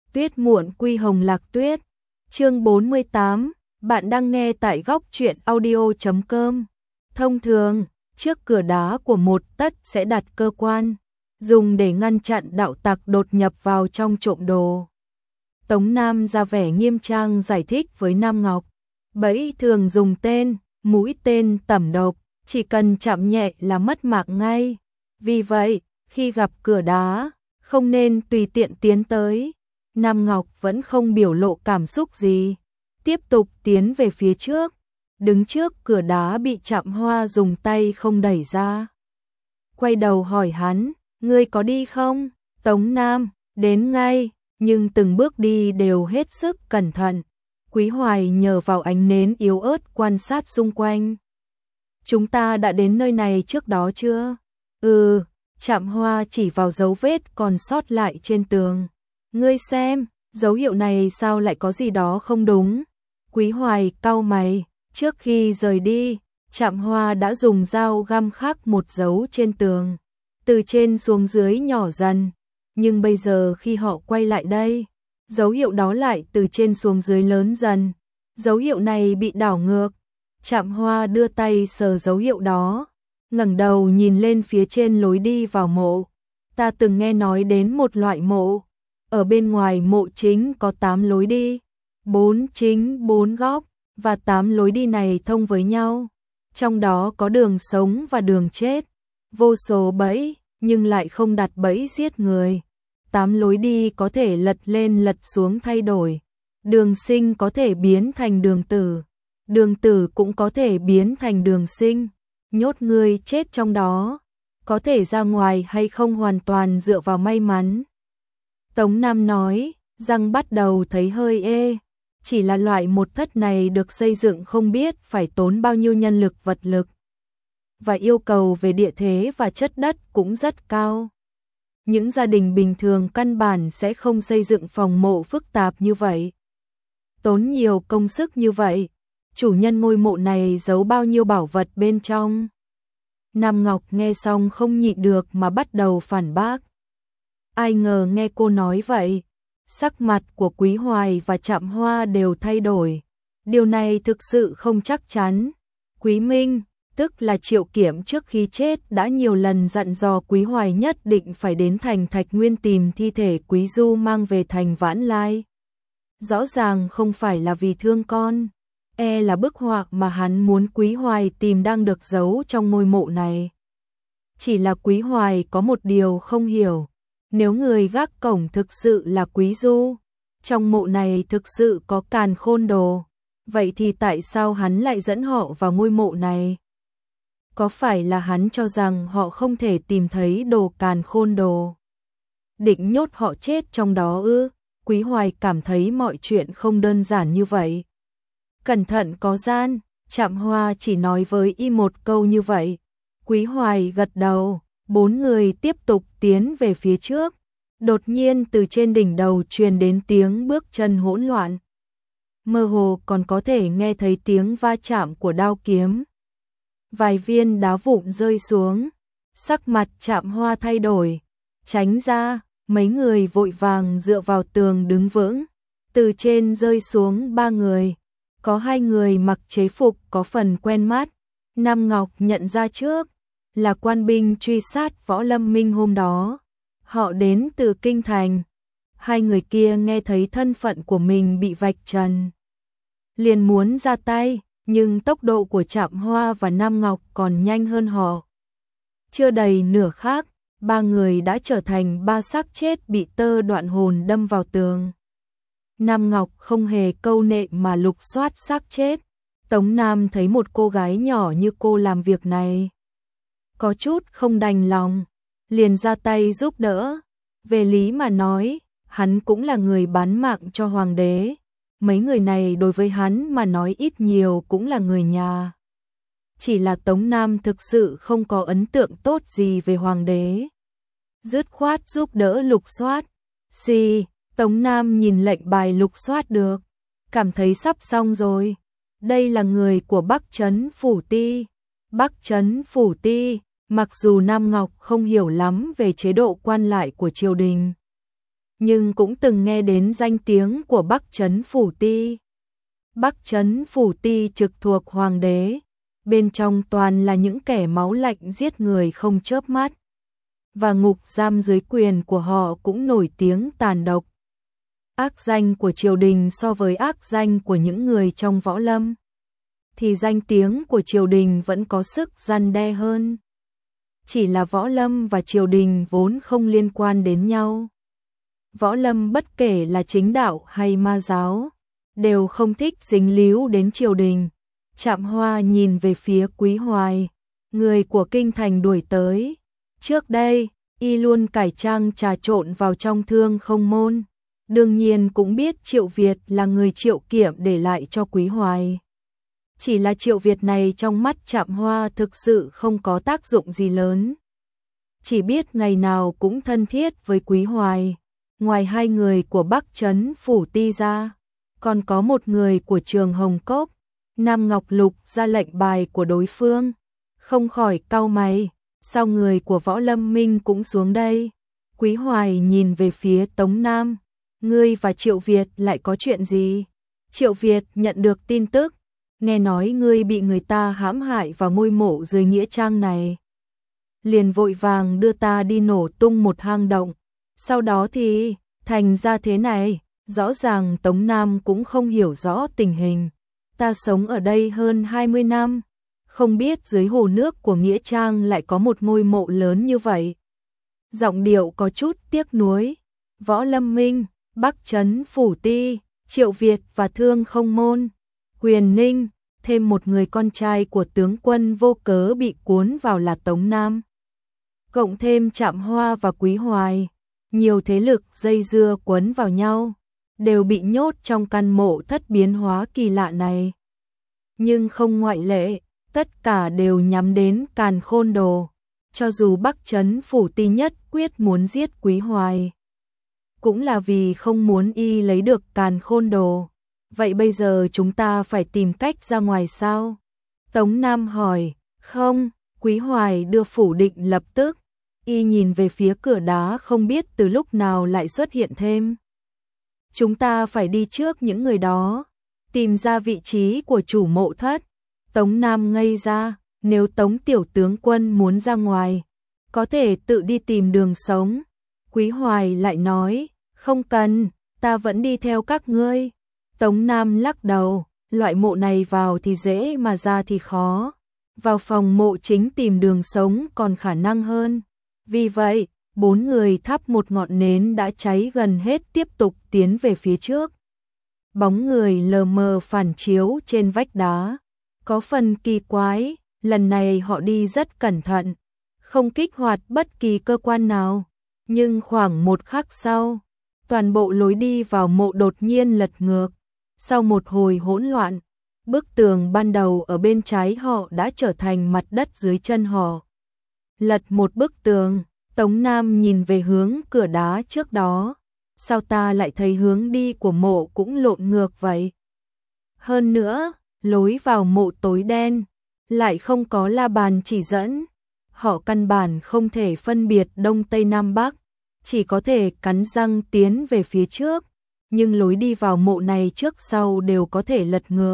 Tuyết muộn quy hồng lạc tuyết. Chương 48, bạn đang nghe tại góc truyện audio.com. Thông thường, trước cửa đá của một tất sẽ đặt cơ quan, dùng để ngăn chặn đạo tặc đột nhập vào trong trộm đồ. Tống Nam ra vẻ nghiêm trang giải thích với Nam Ngọc, bẫy thường dùng tên, mũi tên tẩm độc, chỉ cần chạm nhẹ là mất mạng ngay. Vì vậy, khi gặp cửa đá, không nên tùy tiện tiến tới. Nam Ngọc vẫn không biểu lộ cảm xúc gì, tiếp tục tiến về phía trước, đứng trước cửa đá bị Trạm Hoa dùng tay không đẩy ra. Quay đầu hỏi hắn, ngươi có đi không? Tống Nam, đến ngay, nhưng từng bước đi đều hết sức cẩn thận. Quý Hoài nhờ vào ánh nến yếu ớt quan sát xung quanh. Chúng ta đã đến nơi này trước đó chưa? Trạm Hoa chỉ vào dấu vết còn sót lại trên tường. Ngươi xem, dấu hiệu này sao lại có gì đó không đúng? Quý Hoài cau mày, trước khi rời đi, Trạm Hoa đã dùng dao găm khắc một dấu trên tường, từ trên xuống dưới nhỏ dần, nhưng bây giờ khi họ quay lại đây, dấu hiệu đó lại từ trên xuống dưới lớn dần. Dấu hiệu này bị đảo ngược. Trạm Hoa đưa tay sờ dấu hiệu đó, ngẩng đầu nhìn lên phía trên lối đi vào mộ. Ta từng nghe nói đến một loại mộ, ở bên ngoài mộ chính có 8 lối đi, 4 chính 4 góc, và 8 lối đi này thông với nhau. Trong đó có đường sống và đường chết, vô số bẫy, nhưng lại không đặt bẫy giết người. 8 lối đi có thể lật lên lật xuống thay đổi. Đường sinh có thể biến thành đường tử, đường tử cũng có thể biến thành đường sinh. Nhốt người chết trong đó, có thể ra ngoài hay không hoàn toàn dựa vào may mắn. Tống Nam nói, răng bắt đầu thấy hơi ê. Chỉ là loại một thất này được xây dựng không biết phải tốn bao nhiêu nhân lực vật lực. Và yêu cầu về địa thế và chất đất cũng rất cao. Những gia đình bình thường căn bản sẽ không xây dựng phòng mộ phức tạp như vậy. Tốn nhiều công sức như vậy, chủ nhân ngôi mộ này giấu bao nhiêu bảo vật bên trong. Nam Ngọc nghe xong không nhịn được mà bắt đầu phản bác. Ai ngờ nghe cô nói vậy, sắc mặt của Quý Hoài và Trạm Hoa đều thay đổi. Điều này thực sự không chắc chắn. Quý Minh, tức là Triệu Kiểm trước khi chết đã nhiều lần dặn dò Quý Hoài nhất định phải đến thành Thạch Nguyên tìm thi thể Quý Du mang về thành Vãn Lai. Rõ ràng không phải là vì thương con, là bức họa mà hắn muốn Quý Hoài tìm đang được giấu trong ngôi mộ này. Chỉ là Quý Hoài có một điều không hiểu, nếu người gác cổng thực sự là Quý Du, trong mộ này thực sự có Càn Khôn Đồ, vậy thì tại sao hắn lại dẫn họ vào ngôi mộ này? Có phải là hắn cho rằng họ không thể tìm thấy đồ Càn Khôn Đồ, định nhốt họ chết trong đó ư? Quý Hoài cảm thấy mọi chuyện không đơn giản như vậy. Cẩn thận có gian, Trạm Hoa chỉ nói với y một câu như vậy. Quý Hoài gật đầu, 4 người tiếp tục tiến về phía trước. Đột nhiên từ trên đỉnh đầu truyền đến tiếng bước chân hỗn loạn. Mơ hồ còn có thể nghe thấy tiếng va chạm của đao kiếm. Vài viên đá vụn rơi xuống, sắc mặt Trạm Hoa thay đổi. Tránh ra, mấy người vội vàng dựa vào tường đứng vững. Từ trên rơi xuống 3 người, có 2 người mặc chế phục có phần quen mắt. Nam Ngọc nhận ra trước, là quan binh truy sát Võ Lâm Minh hôm đó. Họ đến từ Kinh Thành. 2 người kia nghe thấy thân phận của mình bị vạch trần, liền muốn ra tay, nhưng tốc độ của Trạm Hoa và Nam Ngọc còn nhanh hơn họ. Chưa đầy nửa khắc, 3 người đã trở thành 3 xác chết bị tơ đoạn hồn đâm vào tường. Nam Ngọc không hề câu nệ mà lục soát xác chết. Tống Nam thấy một cô gái nhỏ như cô làm việc này, có chút không đành lòng, liền ra tay giúp đỡ. Về lý mà nói, hắn cũng là người bán mạng cho hoàng đế. Mấy người này đối với hắn mà nói ít nhiều cũng là người nhà. Chỉ là Tống Nam thực sự không có ấn tượng tốt gì về hoàng đế. Dứt khoát giúp đỡ lục soát. Tống Nam nhìn lệnh bài lục soát được, cảm thấy sắp xong rồi. Đây là người của Bắc Trấn Phủ Ti. Bắc Trấn Phủ Ti, mặc dù Nam Ngọc không hiểu lắm về chế độ quan lại của triều đình, nhưng cũng từng nghe đến danh tiếng của Bắc Trấn Phủ Ti. Bắc Trấn Phủ Ti trực thuộc hoàng đế, bên trong toàn là những kẻ máu lạnh giết người không chớp mắt. Và ngục giam dưới quyền của họ cũng nổi tiếng tàn độc. Ác danh của triều đình so với ác danh của những người trong võ lâm, thì danh tiếng của triều đình vẫn có sức răn đe hơn. Chỉ là võ lâm và triều đình vốn không liên quan đến nhau. Võ lâm bất kể là chính đạo hay ma giáo, đều không thích dính líu đến triều đình. Trạm Hoa nhìn về phía Quý Hoài, người của kinh thành đuổi tới. Trước đây, y luôn cải trang trà trộn vào trong Thương Không Môn. Đương nhiên cũng biết Triệu Việt là người Triệu Kiểm để lại cho Quý Hoài. Chỉ là Triệu Việt này trong mắt Trạm Hoa thực sự không có tác dụng gì lớn. Chỉ biết ngày nào cũng thân thiết với Quý Hoài. Ngoài hai người của Bắc Trấn Phủ Ti ra, còn có một người của Trường Hồng Cốc. Nam Ngọc Lục ra lệnh bài của đối phương, không khỏi cau mày, sao người của Võ Lâm Minh cũng xuống đây? Quý Hoài nhìn về phía Tống Nam, ngươi và Triệu Việt lại có chuyện gì? Triệu Việt nhận được tin tức, nghe nói ngươi bị người ta hãm hại vào ngôi mộ dưới nghĩa trang này. Liền vội vàng đưa ta đi nổ tung một hang động, sau đó thì thành ra thế này. Rõ ràng Tống Nam cũng không hiểu rõ tình hình. Ta sống ở đây hơn 20 năm, không biết dưới hồ nước của nghĩa trang lại có một ngôi mộ lớn như vậy. Giọng điệu có chút tiếc nuối. Võ Lâm Minh, Bắc Trấn Phủ Ti, Triệu Việt và Thương Không Môn, Quyền Ninh, thêm một người con trai của tướng quân vô cớ bị cuốn vào là Tống Nam. Cộng thêm Trạm Hoa và Quý Hoài, nhiều thế lực dây dưa quấn vào nhau, đều bị nhốt trong căn mộ thất biến hóa kỳ lạ này. Nhưng không ngoại lệ, tất cả đều nhắm đến Càn Khôn Đồ. Cho dù Bắc Trấn Phủ Ti nhất quyết muốn giết Quý Hoài, cũng là vì không muốn y lấy được Càn Khôn Đồ. Vậy bây giờ chúng ta phải tìm cách ra ngoài sao? Tống Nam hỏi. Không, Quý Hoài đưa phủ định lập tức. Y nhìn về phía cửa đá không biết từ lúc nào lại xuất hiện thêm. Chúng ta phải đi trước những người đó, tìm ra vị trí của chủ mộ thất. Tống Nam ngây ra, nếu Tống tiểu tướng quân muốn ra ngoài, có thể tự đi tìm đường sống. Quý Hoài lại nói, không cần, ta vẫn đi theo các ngươi. Tống Nam lắc đầu, loại mộ này vào thì dễ mà ra thì khó. Vào phòng mộ chính tìm đường sống còn khả năng hơn. Vì vậy, 4 người thắp một ngọn nến đã cháy gần hết tiếp tục tiến về phía trước. Bóng người lờ mờ phản chiếu trên vách đá. Có phần kỳ quái, lần này họ đi rất cẩn thận, không kích hoạt bất kỳ cơ quan nào. Nhưng khoảng một khắc sau, toàn bộ lối đi vào mộ đột nhiên lật ngược. Sau một hồi hỗn loạn, bức tường ban đầu ở bên trái họ đã trở thành mặt đất dưới chân họ. Lật một bức tường, Tống Nam nhìn về hướng cửa đá trước đó. Sao ta lại thấy hướng đi của mộ cũng lộn ngược vậy? Hơn nữa, lối vào mộ tối đen, lại không có la bàn chỉ dẫn. Họ căn bản không thể phân biệt đông tây nam bắc, chỉ có thể cắn răng tiến về phía trước. Nhưng lối đi vào mộ này trước sau đều có thể lật ngược.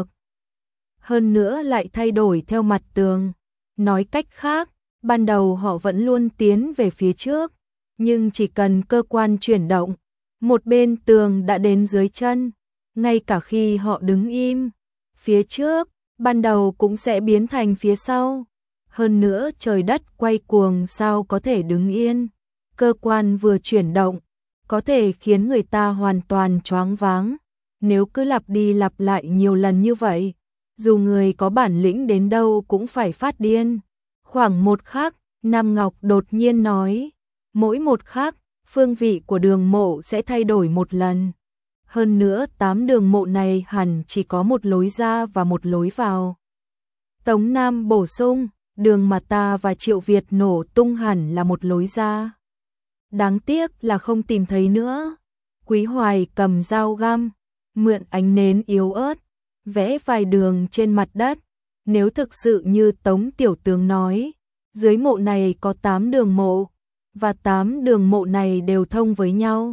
Hơn nữa lại thay đổi theo mặt tường. Nói cách khác, ban đầu họ vẫn luôn tiến về phía trước, nhưng chỉ cần cơ quan chuyển động, một bên tường đã đến dưới chân. Ngay cả khi họ đứng im, phía trước, ban đầu cũng sẽ biến thành phía sau. Hơn nữa trời đất quay cuồng sao có thể đứng yên. Cơ quan vừa chuyển động, có thể khiến người ta hoàn toàn choáng váng. Nếu cứ lặp đi lặp lại nhiều lần như vậy, dù người có bản lĩnh đến đâu cũng phải phát điên. Khoảng một khắc, Nam Ngọc đột nhiên nói, mỗi một khắc, phương vị của đường mộ sẽ thay đổi một lần. Hơn nữa 8 đường mộ này hẳn chỉ có một lối ra và một lối vào. Tống Nam bổ sung, đường mà ta và Triệu Việt nổ tung hẳn là một lối ra. Đáng tiếc là không tìm thấy nữa. Quý Hoài cầm dao găm, mượn ánh nến yếu ớt, vẽ vài đường trên mặt đất. Nếu thực sự như Tống tiểu tướng nói, dưới mộ này có 8 đường mộ, và 8 đường mộ này đều thông với nhau,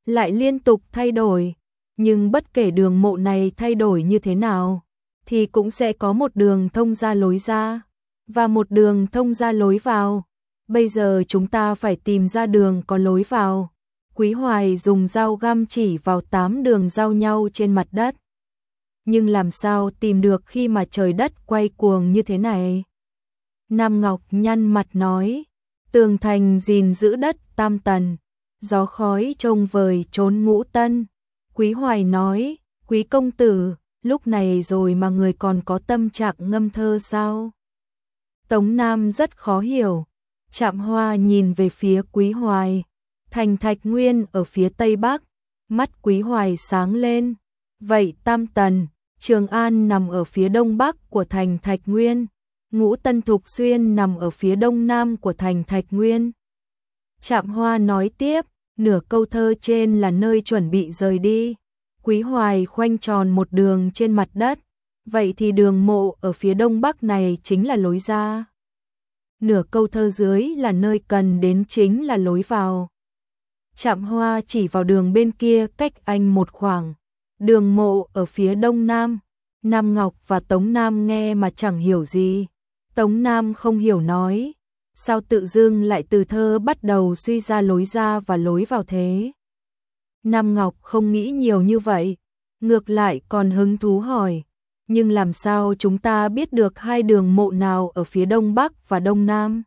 lại liên tục thay đổi, nhưng bất kể đường mộ này thay đổi như thế nào, thì cũng sẽ có một đường thông ra lối ra, và một đường thông ra lối vào. Bây giờ chúng ta phải tìm ra đường có lối vào. Quý Hoài dùng dao găm chỉ vào 8 đường giao nhau trên mặt đất. Nhưng làm sao tìm được khi mà trời đất quay cuồng như thế này? Nam Ngọc nhăn mặt nói, tường thành gìn giữ đất tam tần, gió khói trông vời trốn ngũ tân. Quý Hoài nói, quý công tử, lúc này rồi mà người còn có tâm trạng ngâm thơ sao? Tống Nam rất khó hiểu. Trạm Hoa nhìn về phía Quý Hoài, thành Thạch Nguyên ở phía tây bắc, mắt Quý Hoài sáng lên. Vậy tam tần, Trường An nằm ở phía đông bắc của thành Thạch Nguyên, Ngũ Tân Thục Xuyên nằm ở phía đông nam của thành Thạch Nguyên. Trạm Hoa nói tiếp, nửa câu thơ trên là nơi chuẩn bị rời đi. Quý Hoài khoanh tròn một đường trên mặt đất, vậy thì đường mộ ở phía đông bắc này chính là lối ra. Nửa câu thơ dưới là nơi cần đến chính là lối vào. Trạm Hoa chỉ vào đường bên kia cách anh một khoảng, đường mộ ở phía đông nam. Nam Ngọc và Tống Nam nghe mà chẳng hiểu gì. Tống Nam không hiểu nói, sao tự dưng lại từ thơ bắt đầu suy ra lối ra và lối vào thế? Nam Ngọc không nghĩ nhiều như vậy, ngược lại còn hứng thú hỏi, nhưng làm sao chúng ta biết được hai đường mộ nào ở phía đông bắc và đông nam?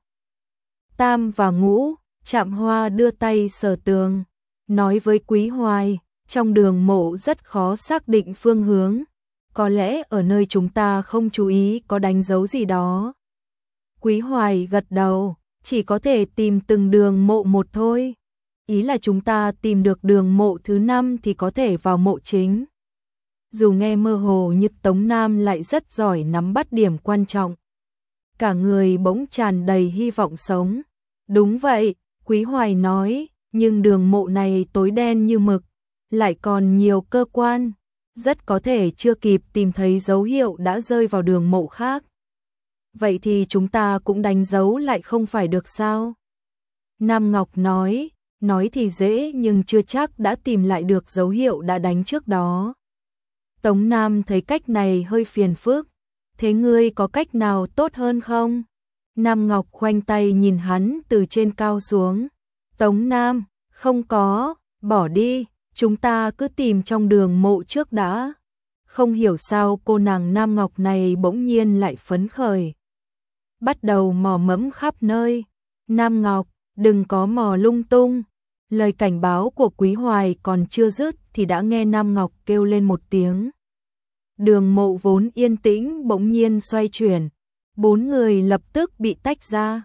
Tam và ngũ. Trạm Hoa đưa tay sờ tường, nói với Quý Hoài, trong đường mộ rất khó xác định phương hướng, có lẽ ở nơi chúng ta không chú ý có đánh dấu gì đó. Quý Hoài gật đầu, chỉ có thể tìm từng đường mộ một thôi. Ý là chúng ta tìm được đường mộ thứ 5 thì có thể vào mộ chính. Dù nghe mơ hồ nhưng Tống Nam lại rất giỏi nắm bắt điểm quan trọng. Cả người bỗng tràn đầy hy vọng sống. Đúng vậy, Quý Hoài nói, nhưng đường mộ này tối đen như mực, lại còn nhiều cơ quan, rất có thể chưa kịp tìm thấy dấu hiệu đã rơi vào đường mộ khác. Vậy thì chúng ta cũng đánh dấu lại không phải được sao? Nam Ngọc nói thì dễ nhưng chưa chắc đã tìm lại được dấu hiệu đã đánh trước đó. Tống Nam thấy cách này hơi phiền phức, thế ngươi có cách nào tốt hơn không? Nam Ngọc khoanh tay nhìn hắn từ trên cao xuống. Tống Nam, không có, bỏ đi, chúng ta cứ tìm trong đường mộ trước đã. Không hiểu sao cô nàng Nam Ngọc này bỗng nhiên lại phấn khởi. Bắt đầu mò mẫm khắp nơi. Nam Ngọc, đừng có mò lung tung. Lời cảnh báo của Quý Hoài còn chưa dứt thì đã nghe Nam Ngọc kêu lên một tiếng. Đường mộ vốn yên tĩnh bỗng nhiên xoay chuyển. 4 người lập tức bị tách ra.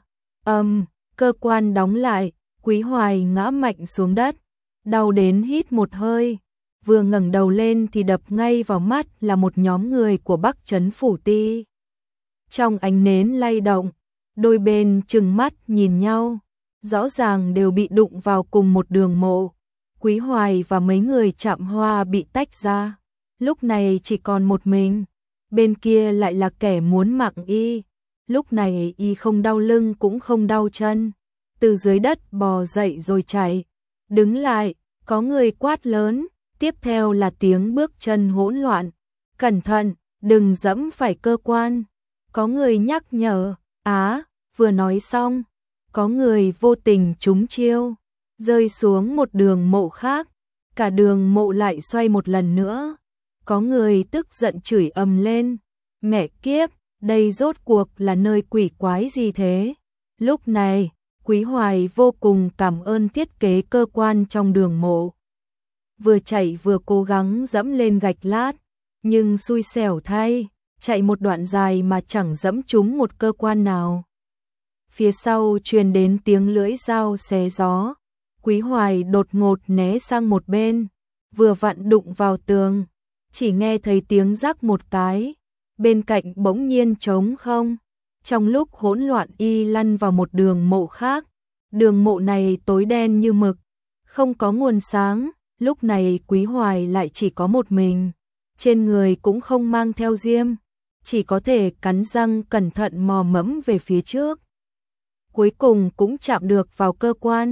Cơ quan đóng lại, Quý Hoài ngã mạnh xuống đất, đau đến hít một hơi. Vừa ngẩng đầu lên thì đập ngay vào mắt là một nhóm người của Bắc Trấn Phủ Ti. Trong ánh nến lay động, đôi bên trừng mắt nhìn nhau, rõ ràng đều bị đụng vào cùng một đường mộ. Quý Hoài và mấy người Trạm Hoa bị tách ra, lúc này chỉ còn một mình. Bên kia lại là kẻ muốn mạng y. Lúc này y không đau lưng cũng không đau chân, từ dưới đất bò dậy rồi chạy. Đứng lại, có người quát lớn, tiếp theo là tiếng bước chân hỗn loạn. Cẩn thận, đừng dẫm phải cơ quan. Có người nhắc nhở, vừa nói xong, có người vô tình trúng chiêu, rơi xuống một đường mộ khác, cả đường mộ lại xoay một lần nữa. Có người tức giận chửi ầm lên, mẹ kiếp, đây rốt cuộc là nơi quỷ quái gì thế? Lúc này, Quý Hoài vô cùng cảm ơn thiết kế cơ quan trong đường mộ. Vừa chạy vừa cố gắng dẫm lên gạch lát, nhưng xui xẻo thay, chạy một đoạn dài mà chẳng dẫm trúng một cơ quan nào. Phía sau truyền đến tiếng lưỡi dao xé gió, Quý Hoài đột ngột né sang một bên, vừa vặn đụng vào tường, chỉ nghe thấy tiếng rắc một cái, bên cạnh bỗng nhiên trống không. Trong lúc hỗn loạn y lăn vào một đường mộ khác, đường mộ này tối đen như mực, không có nguồn sáng. Lúc này Quý Hoài lại chỉ có một mình, trên người cũng không mang theo diêm, chỉ có thể cắn răng cẩn thận mò mẫm về phía trước. Cuối cùng cũng chạm được vào cơ quan,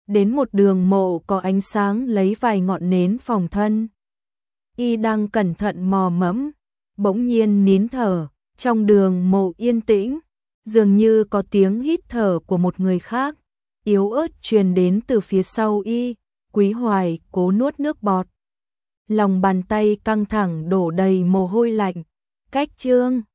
đến một đường mộ có ánh sáng lấy vài ngọn nến phòng thân. Y đang cẩn thận mò mẫm, bỗng nhiên nín thở, trong đường mộ yên tĩnh, dường như có tiếng hít thở của một người khác, yếu ớt truyền đến từ phía sau Y. Quý Hoài cố nuốt nước bọt. Lòng bàn tay căng thẳng đổ đầy mồ hôi lạnh. Cách Chương